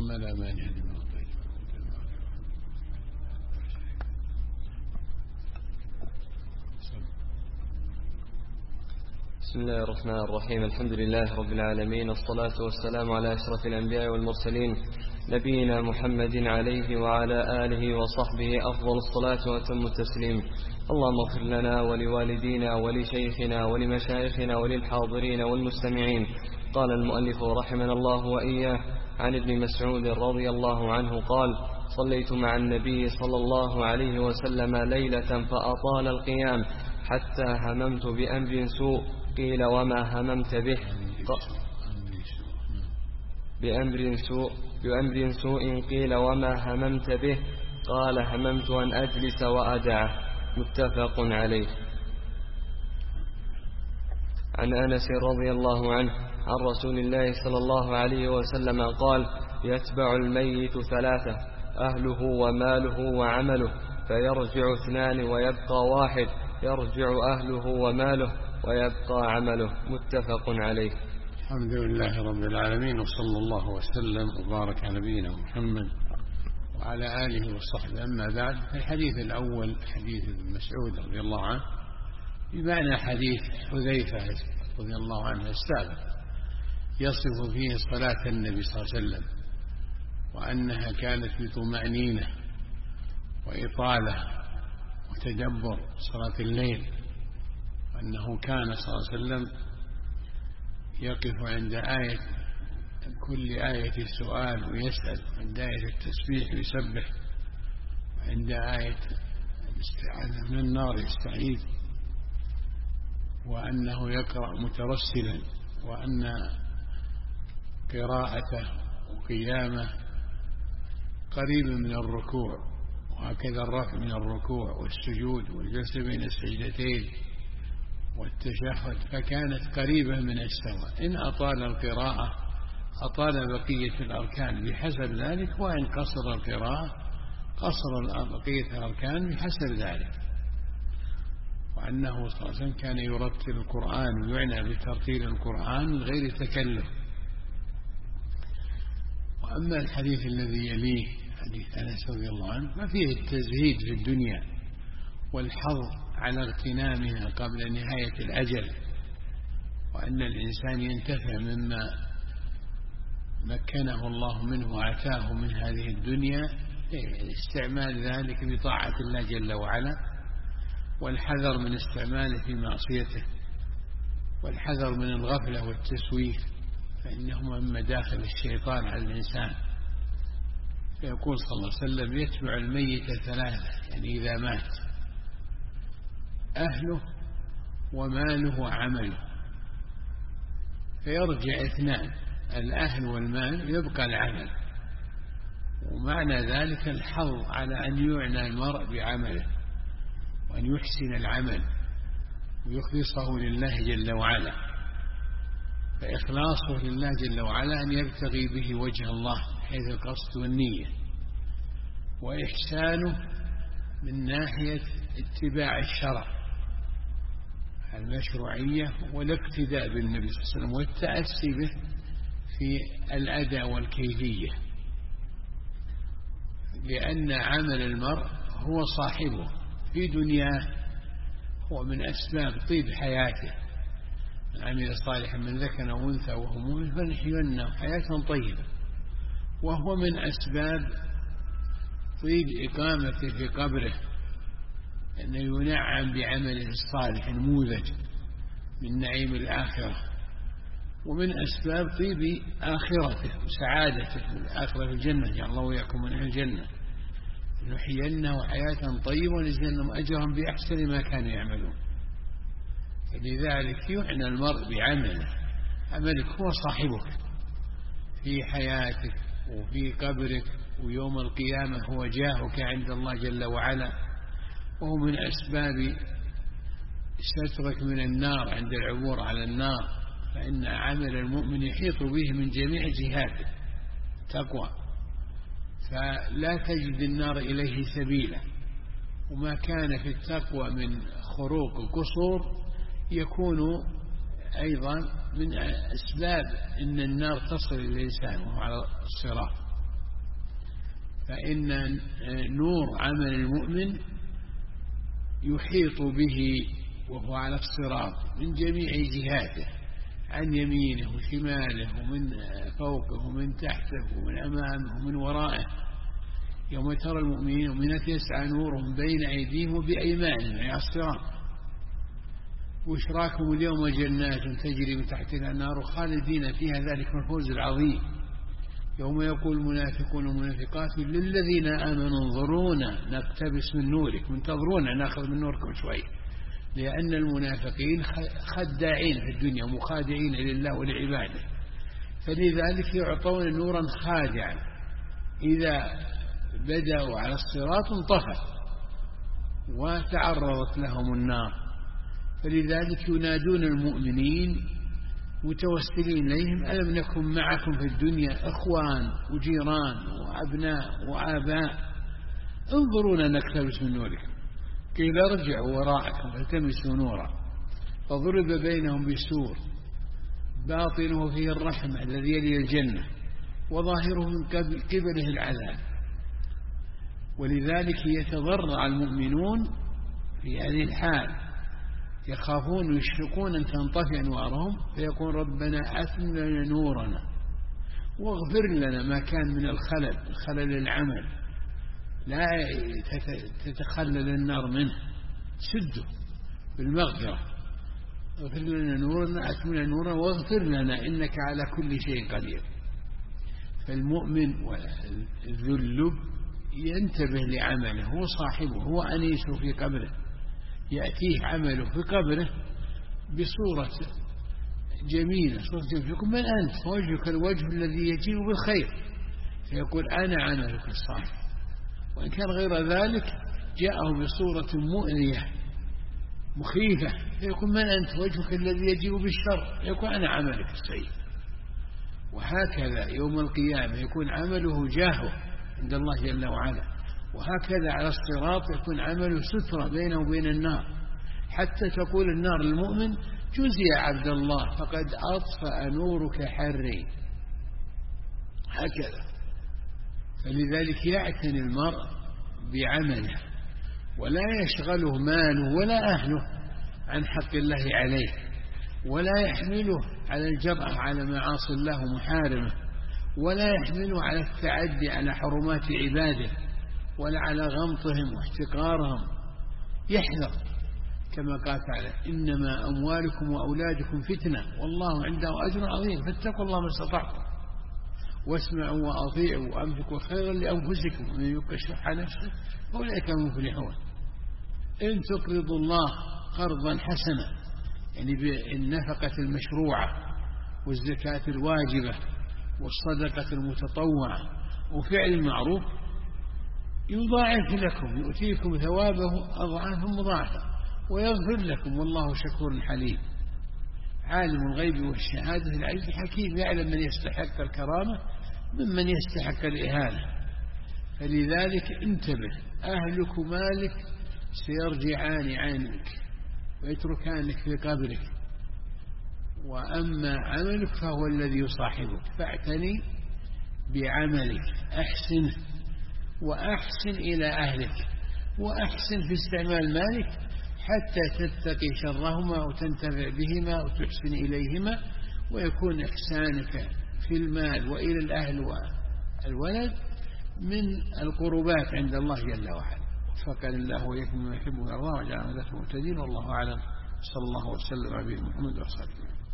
اللهم لا مانع لما أعطيت. بسم الله الرحمن الرحيم. الحمد لله رب العالمين، الصلاة والسلام على أشرف الأنبياء والمرسلين، نبينا محمد عليه وعلى آله وصحبه أفضل الصلاة وأتم التسليم. اللهم اغفر لنا ولوالدينا ولشيخنا ولمشايخنا وللحاضرين والمستمعين. قال المؤلف رحمنا الله وإياه عن ابن مسعود رضي الله عنه قال: صليت مع النبي صلى الله عليه وسلم ليلة فأطال القيام حتى هممت بأمر سوء. قيل: وما هممت به؟ بأمر سوء. قيل: وما هممت به؟ قال: هممت أن أجلس وأدعه. متفق عليه. عن أنس رضي الله عنه عن رسول الله صلى الله عليه وسلم قال: يتبع الميت ثلاثة: أهله وماله وعمله، فيرجع اثنان ويبقى واحد، يرجع أهله وماله ويبقى عمله. متفق عليه. الحمد لله رب العالمين، وصلى الله وسلم وبارك على نبينا محمد وعلى آله وصحبه. أما بعد، الحديث الأول حديث ابن مسعود رضي الله عنه بمعنى حديث حذيفة رضي الله عنه السابق، يصف فيه صلاة النبي صلى الله عليه وسلم وأنها كانت بطمأنينة وإطالة وتدبر صلاة الليل، وأنه كان صلى الله عليه وسلم يقف عند آية كل آية السؤال ويسأل، عند آية التسبيح يسبح، وعند آية الاستعاذة من النار يستعيذ، وأنه يقرأ مترسلا، وأن قراءته وقيامه قريب من الركوع، وهكذا الرفع من الركوع والسجود والجلسة بين السجدتين والتشهد، فكانت قريبة من السواء. إن أطال القراءة أطال بقية الأركان بحسب ذلك، وإن قصر القراءة قصر بقية الأركان بحسب ذلك. وأنه صلى الله عليه وسلم كان يرتل القرآن ويعنى بترتيل القرآن غير تكلف. وأما الحديث الذي يليه حديث أنس رضي الله عنه ففيه التزهيد في الدنيا والحظ على اغتنامها قبل نهاية الأجل، وأن الإنسان ينتفع مما مكنه الله منه وعتاه من هذه الدنيا، استعمال ذلك بطاعة الله جل وعلا، والحذر من استعماله في معصيته، والحذر من الغفلة والتسويف، فإنهما من مداخل الشيطان على الإنسان. فيقول صلى الله عليه وسلم: يتبع الميت ثلاثة، يعني إذا مات: أهله وماله وعمله، فيرجع اثنان: الأهل والمال، يبقى العمل. ومعنى ذلك الحظ على أن يعنى المرء بعمله، وأن يحسن العمل ويخلصه لله جل وعلا. فإخلاصه لله جل وعلا أن يبتغي به وجه الله حيث القصد والنية، وإحسانه من ناحية اتباع الشرع، المشروعية والاقتداء بالنبي صلى الله عليه وسلم والتأسي به في الأداء والكيفية، لأن عمل المرء هو صاحبه في دنياه، هو من أسباب طيب حياته. من عمل صالحا من ذكر أو أنثى وهو مؤمن فلنحيينه حياة طيبة، وهو من أسباب طيب إقامته في قبره، أنه ينعم بعمله الصالح نموذج من نعيم الآخرة، ومن أسباب طيب آخرته وسعادته في الآخرة في الجنة. جعل الله وإياكم من أهل الجنة. نحيينه حياة طيبة ونجزينهم أجرهم بأحسن ما كانوا يعملون. فلذلك يعنى المرء بعمله، عملك هو صاحبك في حياتك وفي قبرك، ويوم القيامة هو جاهك عند الله جل وعلا، وهو من أسباب سترك من النار عند العبور على النار، فإن عمل المؤمن يحيط به من جميع جهاته تقوى، فلا تجد النار إليه سبيلا. وما كان في التقوى من خروق القصور يكون أيضا من أسباب أن النار تصل إلى الإنسان وهو على الصراط. فإن نور عمل المؤمن يحيط به وهو على الصراط من جميع جهاته، عن يمينه وشماله ومن فوقه ومن تحته ومن أمامه ومن ورائه. يوم ترى المؤمنين والمؤمنات يسعى نورهم بين أيديهم وبأيمانهم على الصراط. بشراكم اليوم جنات تجري من تحتها الأنهار خالدين فيها، ذلك الفوز العظيم. يوم يقول المنافقون والمنافقات للذين آمنوا انظرونا نقتبس من نوركم، انتظرونا ناخذ من نوركم شوي، لأن المنافقين خداعين في الدنيا مخادعين لله ولعباده، فلذلك يعطون نورا خادعا، إذا بدأوا على الصراط انطفى وتعرضت لهم النار. فلذلك ينادون المؤمنين متوسلين إليهم ألم نكن معكم في الدنيا إخوان وجيران وأبناء وآباء، انظرونا نقتبس من نوركم، قيل ارجعوا وراءكم فالتمسوا نورا، فضرب بينهم بسور باطنه فيه الرحمة الذي يلي الجنة وظاهره من قبله العذاب. ولذلك يتضرع المؤمنون في هذه الحال، يخافون ويشفقون أن تنطفئ أنوارهم، فيقول ربنا أتم لنا نورنا واغفر لنا ما كان من خلل العمل لا تتخلل النار منه، سده بالمغفرة. اغفر لنا نورنا أتم لنا نورنا واغفر لنا إنك على كل شيء قدير. فالمؤمن والذل ينتبه لعمله، هو صاحبه، هو أنيسه في قبره، يأتيه عمله في قبره بصورة جميلة، صورة جميلة. يقول من أنت؟ وجهك الوجه الذي يجيء بالخير، فيقول أنا عملك الصالح. وإن كان غير ذلك جاءه بصورة مؤذية مخيفة، فيقول من أنت؟ وجهك الذي يجيء بالشر، يقول أنا عملك السيء. وهكذا يوم القيامة يكون عمله جاهه عند الله جل وعلا، وهكذا على الصراط يكون عمله سترة بينه وبين النار، حتى تقول النار للمؤمن جزي يا عبد الله فقد أطفأ نورك حري. هكذا. فلذلك يعتني المرء بعمله، ولا يشغله ماله ولا أهله عن حق الله عليه، ولا يحمله على الجرأة على معاصي الله ومحارمه، ولا يحمله على التعدي على حرمات عباده، ولا على غمطهم واحتقارهم. يحذر كما قال تعالى إنما أموالكم وأولادكم فتنة والله عنده أجر عظيم فاتقوا الله ما استطعتم واسمعوا وأطيعوا وأنفقوا خيرا لأنفسكم ومن يوق شح نفسه فأولئك هم المفلحون. إن تقرضوا الله قرضا حسنا، يعني بالنفقة المشروعة والزكاة الواجبة والصدقة المتطوعة وفعل المعروف، يضاعف لكم، يؤتيكم ثوابه أضعافا مضاعفة ويغفر لكم والله شكور حليم. عالم الغيب والشهادة العزيز الحكيم، يعلم من يستحق الكرامة ممن يستحق الإهانة. فلذلك انتبه، أهلك مالك سيرجعان عنك ويتركانك في قبرك، وأما عملك فهو الذي يصاحبك، فاعتني بعملك، أحسن وأحسن إلى أهلك، وأحسن في استعمال مالك حتى تتقي شرهما وتنتفع بهما وتحسن إليهما، ويكون إحسانك في المال وإلى الأهل والولد من القربات عند الله جل وعلا. وفقنا الله وإياكم ما يحب ويرضى وجعلنا له مهتدين، والله أعلم. صلى الله وسلم على نبينا محمد وصحبه.